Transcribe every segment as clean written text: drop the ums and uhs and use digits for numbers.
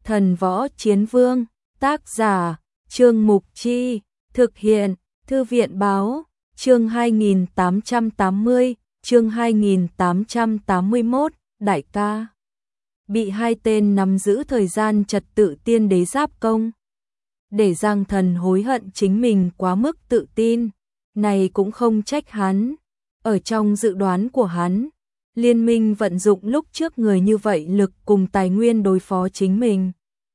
Thần Võ Chiến Vương, tác giả, Trương Mục Chi, thực hiện, Thư viện Báo, chương 2880, chương 2881, đại ca. Bị hai tên nắm giữ thời gian trật tự tiên đế giáp công. Để Giang Thần hối hận chính mình quá mức tự tin, này cũng không trách hắn. Ở trong dự đoán của hắn, liên minh vận dụng lúc trước người như vậy lực cùng tài nguyên đối phó chính mình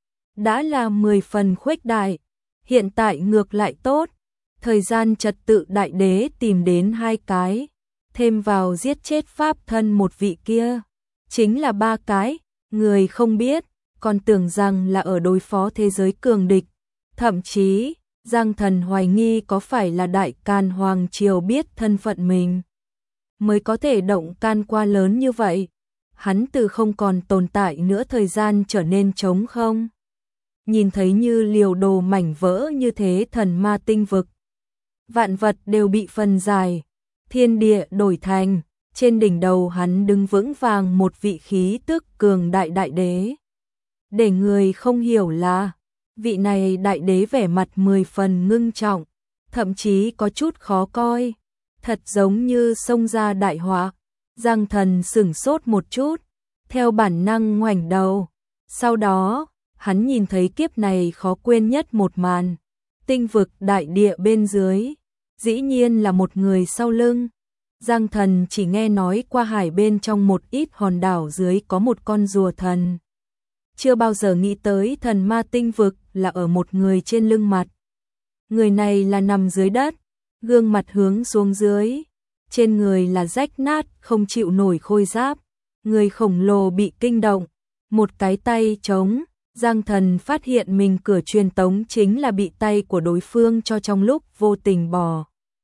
đã là 10 phần khuếch đại, hiện tại ngược lại tốt, thời gian trật tự đại đế tìm đến 2 cái, thêm vào giết chết pháp thân một vị kia, chính là 3 cái, người không biết, còn tưởng rằng là ở đối phó thế giới cường địch, thậm chí, Giang Thần hoài nghi có phải là Đại Can Hoàng Triều biết thân phận mình mới có thể động can qua lớn như vậy. Hắn từ không còn tồn tại nữa thời gian trở nên trống không. Nhìn thấy như liều đồ mảnh vỡ như thế thần ma tinh vực. Vạn vật đều bị phân giải, thiên địa đổi thành, trên đỉnh đầu hắn đứng vững vàng một vị khí tức cường đại đại đế. Để người không hiểu là, vị này đại đế vẻ mặt 10 phần ngưng trọng, thậm chí có chút khó coi. Thật giống như xông ra đại họa. Giang Thần sửng sốt một chút, theo bản năng ngoảnh đầu. Sau đó, hắn nhìn thấy kiếp này khó quên nhất một màn. Tinh vực đại địa bên dưới, dĩ nhiên là một người sau lưng. Giang Thần chỉ nghe nói qua hải bên trong một ít hòn đảo dưới có một con rùa thần. Chưa bao giờ nghĩ tới thần ma tinh vực là ở một người trên lưng mặt. Người này là nằm dưới đất, gương mặt hướng xuống dưới, trên người là rách nát, không chịu nổi khôi giáp, người khổng lồ bị kinh động, một cái tay trống, Giang Thần phát hiện mình cửa truyền tống chính là bị tay của đối phương cho trong lúc vô tình bỏ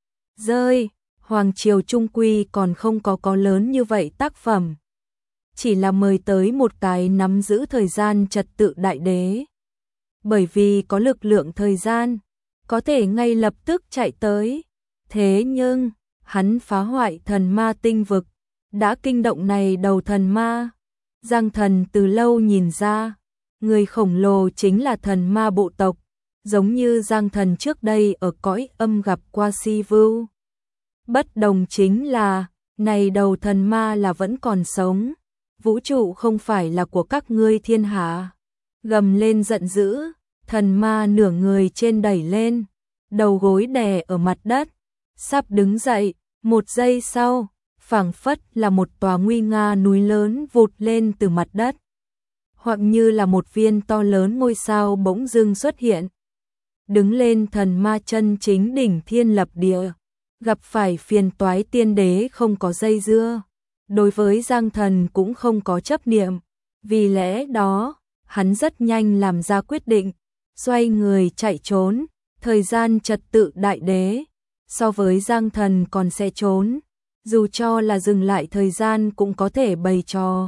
rơi. Hoàng Triều trung quy còn không có lớn như vậy tác phẩm, chỉ là mời tới một cái nắm giữ thời gian trật tự đại đế, bởi vì có lực lượng thời gian, có thể ngay lập tức chạy tới. Thế nhưng, hắn phá hoại thần ma tinh vực, đã kinh động này đầu thần ma. Giang Thần từ lâu nhìn ra, người khổng lồ chính là thần ma bộ tộc, giống như Giang Thần trước đây ở cõi âm gặp qua Si Vưu. Bất đồng chính là, này đầu thần ma là vẫn còn sống, vũ trụ không phải là của các ngươi thiên hạ. Gầm lên giận dữ, thần ma nửa người trên đẩy lên, đầu gối đè ở mặt đất, sắp đứng dậy, một giây sau, phảng phất là một tòa nguy nga núi lớn vụt lên từ mặt đất, hoặc như là một viên to lớn ngôi sao bỗng dưng xuất hiện. Đứng lên thần ma chân chính đỉnh thiên lập địa, gặp phải phiền toái tiên đế không có dây dưa, đối với Giang Thần cũng không có chấp niệm, vì lẽ đó, hắn rất nhanh làm ra quyết định, xoay người chạy trốn. Thời gian trật tự đại đế, so với Giang Thần còn sẽ trốn, dù cho là dừng lại thời gian cũng có thể bày trò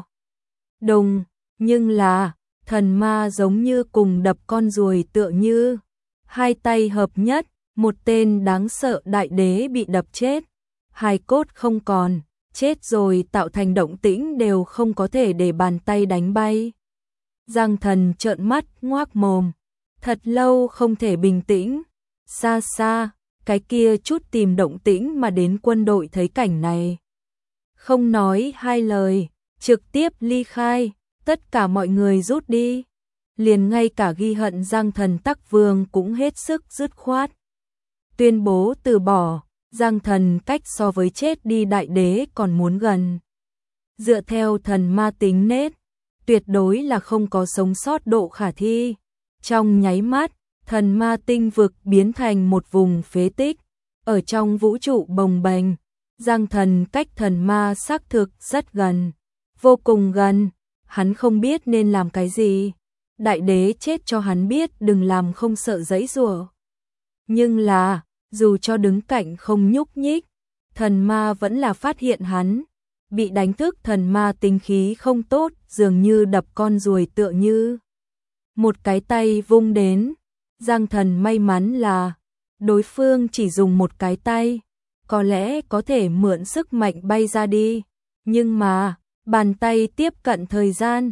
đùng, nhưng là, thần ma giống như cùng đập con ruồi tựa như, hai tay hợp nhất, một tên đáng sợ đại đế bị đập chết, hài cốt không còn, chết rồi tạo thành động tĩnh đều không có thể để bàn tay đánh bay. Giang Thần trợn mắt ngoác mồm, thật lâu không thể bình tĩnh. Xa xa, cái kia chút tìm động tĩnh mà đến quân đội thấy cảnh này. Không nói hai lời, trực tiếp ly khai, tất cả mọi người rút đi. Liền ngay cả ghi hận Giang Thần Tắc Vương cũng hết sức dứt khoát. Tuyên bố từ bỏ, Giang Thần cách so với chết đi đại đế còn muốn gần. Dựa theo thần ma tính nết, tuyệt đối là không có sống sót độ khả thi. Trong nháy mắt, thần ma tinh vực biến thành một vùng phế tích, ở trong vũ trụ bồng bềnh, Giang Thần cách thần ma xác thực rất gần, vô cùng gần, hắn không biết nên làm cái gì. Đại đế chết cho hắn biết đừng làm không sợ giãy giụa. Nhưng là, dù cho đứng cạnh không nhúc nhích, thần ma vẫn là phát hiện hắn, bị đánh thức thần ma tinh khí không tốt, dường như đập con ruồi tựa như. Một cái tay vung đến, Giang Thần may mắn là đối phương chỉ dùng một cái tay, có lẽ có thể mượn sức mạnh bay ra đi, nhưng mà bàn tay tiếp cận thời gian,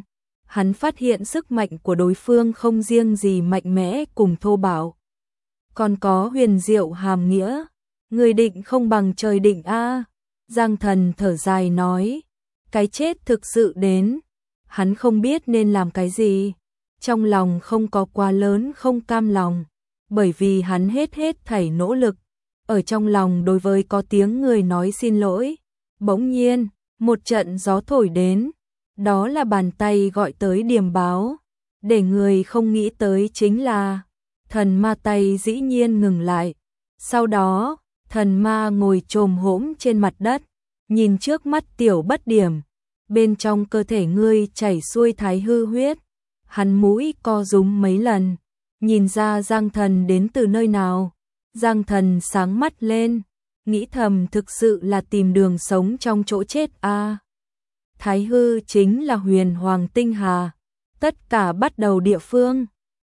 hắn phát hiện sức mạnh của đối phương không riêng gì mạnh mẽ cùng thô bạo, còn có huyền diệu hàm nghĩa. Người định không bằng trời định a. Giang Thần thở dài nói, cái chết thực sự đến, hắn không biết nên làm cái gì, trong lòng không có quá lớn không cam lòng, bởi vì hắn hết thảy nỗ lực, ở trong lòng đối với có tiếng người nói xin lỗi. Bỗng nhiên, một trận gió thổi đến, đó là bàn tay gọi tới điềm báo, để người không nghĩ tới chính là thần ma tay dĩ nhiên ngừng lại. Sau đó, thần ma ngồi chồm hổm trên mặt đất, nhìn trước mắt Tiểu Bất Điểm, bên trong cơ thể ngươi chảy xuôi thái hư huyết. Hắn mũi co rúm mấy lần, nhìn ra Giang Thần đến từ nơi nào. Giang Thần sáng mắt lên, nghĩ thầm thực sự là tìm đường sống trong chỗ chết a. Thái hư chính là huyền hoàng tinh hà, tất cả bắt đầu địa phương.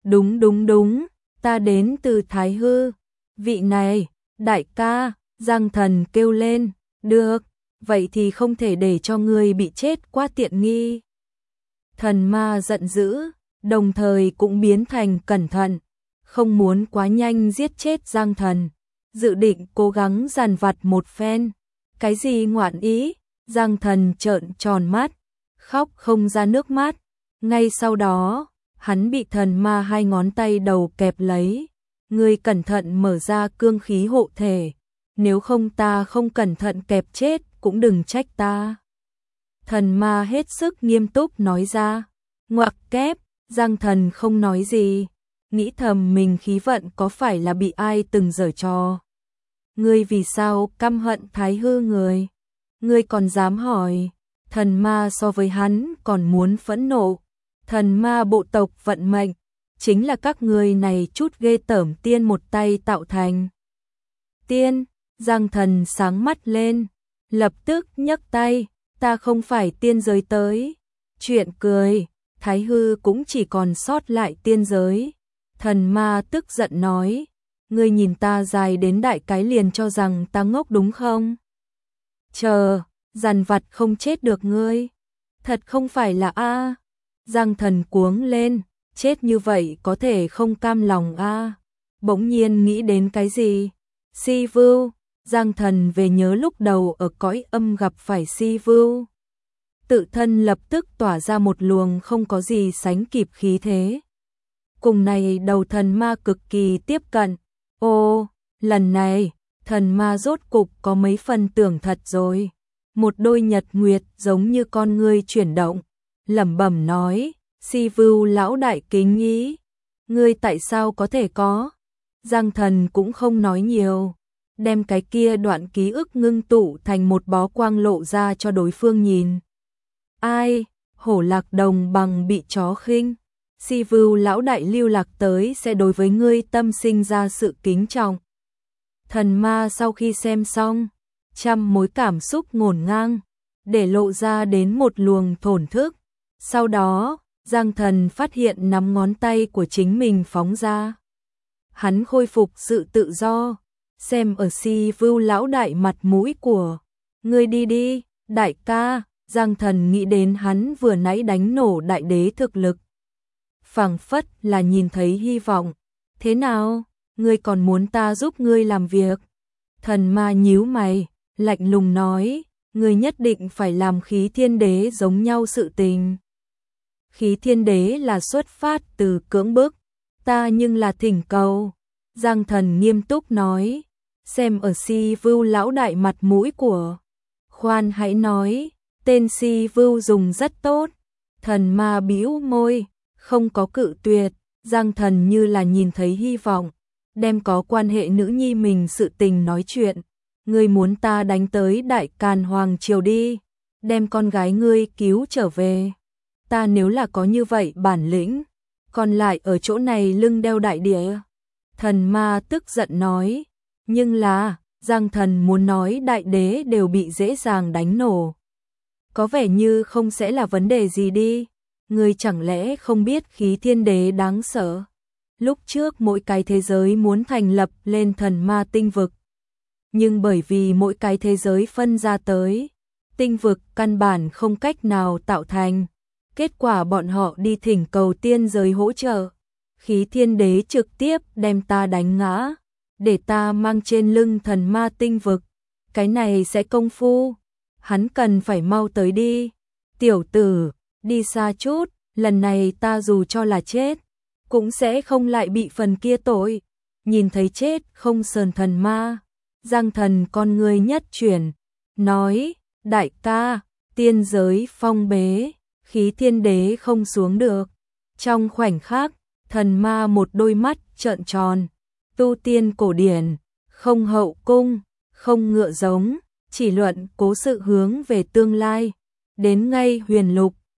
Đúng, ta đến từ Thái hư. Vị này, đại ca, Giang Thần kêu lên, được, vậy thì không thể để cho ngươi bị chết quá tiện nghi. Thần ma giận dữ, đồng thời cũng biến thành cẩn thận, không muốn quá nhanh giết chết Giang Thần, dự định cố gắng dằn vặt một phen. Cái gì ngoạn ý? Giang Thần trợn tròn mắt, khóc không ra nước mắt. Ngay sau đó, hắn bị thần ma hai ngón tay đầu kẹp lấy. Ngươi cẩn thận mở ra cương khí hộ thể, nếu không ta không cẩn thận kẹp chết cũng đừng trách ta. Thần ma hết sức nghiêm túc nói ra. Ngoặc kép, Giang Thần không nói gì, nghĩ thầm mình khí vận có phải là bị ai từng giở trò. Ngươi vì sao căm hận Thái hư người? Ngươi còn dám hỏi? Thần ma so với hắn còn muốn phẫn nộ. Thần ma bộ tộc vận mệnh, chính là các ngươi này chút ghê tởm tiên một tay tạo thành. Tiên, Giang Thần sáng mắt lên, lập tức nhấc tay, ta không phải tiên giới tới. Chuyện cười, Thái hư cũng chỉ còn sót lại tiên giới. Thần ma tức giận nói, ngươi nhìn ta dài đến đại cái liền cho rằng ta ngốc đúng không? Chờ, dằn vặt không chết được ngươi. Thật không phải là a. Giang Thần cuống lên, chết như vậy có thể không cam lòng a. Bỗng nhiên nghĩ đến cái gì? Si Vưu, Giang Thần về nhớ lúc đầu ở cõi âm gặp phải Si Vưu. Tự thân lập tức tỏa ra một luồng không có gì sánh kịp khí thế. Cùng này đầu thần ma cực kỳ tiếp cận. Ô, lần này, thần ma rốt cục có mấy phần tưởng thật rồi. Một đôi nhật nguyệt giống như con ngươi chuyển động, lẩm bẩm nói, Si Vưu lão đại kính ý, ngươi tại sao có thể có? Giang Thần cũng không nói nhiều, đem cái kia đoạn ký ức ngưng tụ thành một bó quang lộ ra cho đối phương nhìn. Ai, hổ lạc đồng bằng bị chó khinh, Si Vưu lão đại lưu lạc tới sẽ đối với ngươi tâm sinh ra sự kính trọng. Thần ma sau khi xem xong, trăm mối cảm xúc ngổn ngang, để lộ ra đến một luồng thổn thức. Sau đó, Giang Thần phát hiện nắm ngón tay của chính mình phóng ra. Hắn khôi phục sự tự do, xem ở Si Vưu lão đại mặt mũi của. Ngươi đi đi, đại ca. Giang Thần nghĩ đến hắn vừa nãy đánh nổ đại đế thực lực. Phảng phất là nhìn thấy hy vọng. Thế nào, ngươi còn muốn ta giúp ngươi làm việc? Thần ma nhíu mày, lạnh lùng nói, ngươi nhất định phải làm khí thiên đế giống nhau sự tình. Khí thiên đế là xuất phát từ cưỡng bức, ta nhưng là thỉnh cầu. Giang Thần nghiêm túc nói, xem ở Si Vưu lão đại mặt mũi của. Khoan hãy nói, tên Si Vưu dùng rất tốt. Thần ma bĩu môi, không có cự tuyệt. Giang Thần như là nhìn thấy hy vọng, đem có quan hệ nữ nhi mình sự tình nói chuyện. Ngươi muốn ta đánh tới Đại Càn Hoàng triều đi, đem con gái ngươi cứu trở về. Ta nếu là có như vậy bản lĩnh, còn lại ở chỗ này lưng đeo đại địa. Thần ma tức giận nói, nhưng là, Giang Thần muốn nói đại đế đều bị dễ dàng đánh nổ. Có vẻ như không sẽ là vấn đề gì đi. Ngươi chẳng lẽ không biết khí thiên đế đáng sợ? Lúc trước mỗi cái thế giới muốn thành lập lên thần ma tinh vực. Nhưng bởi vì mỗi cái thế giới phân ra tới, tinh vực căn bản không cách nào tạo thành. Kết quả bọn họ đi thỉnh cầu tiên giới hỗ trợ. Khí Thiên Đế trực tiếp đem ta đánh ngã, để ta mang trên lưng thần ma tinh vực. Cái này sẽ công phu, hắn cần phải mau tới đi. Tiểu tử, đi xa chút, lần này ta dù cho là chết, cũng sẽ không lại bị phần kia tội. Nhìn thấy chết không sờn thần ma, Giang Thần con người nhất chuyển, nói, đại ca, tiên giới phong bế, Khí Thiên Đế không xuống được. Trong khoảnh khắc, thần ma một đôi mắt trợn tròn, tu tiên cổ điển, không hậu cung, không ngựa giống, chỉ luận cố sự hướng về tương lai. Đến ngay huyền lục,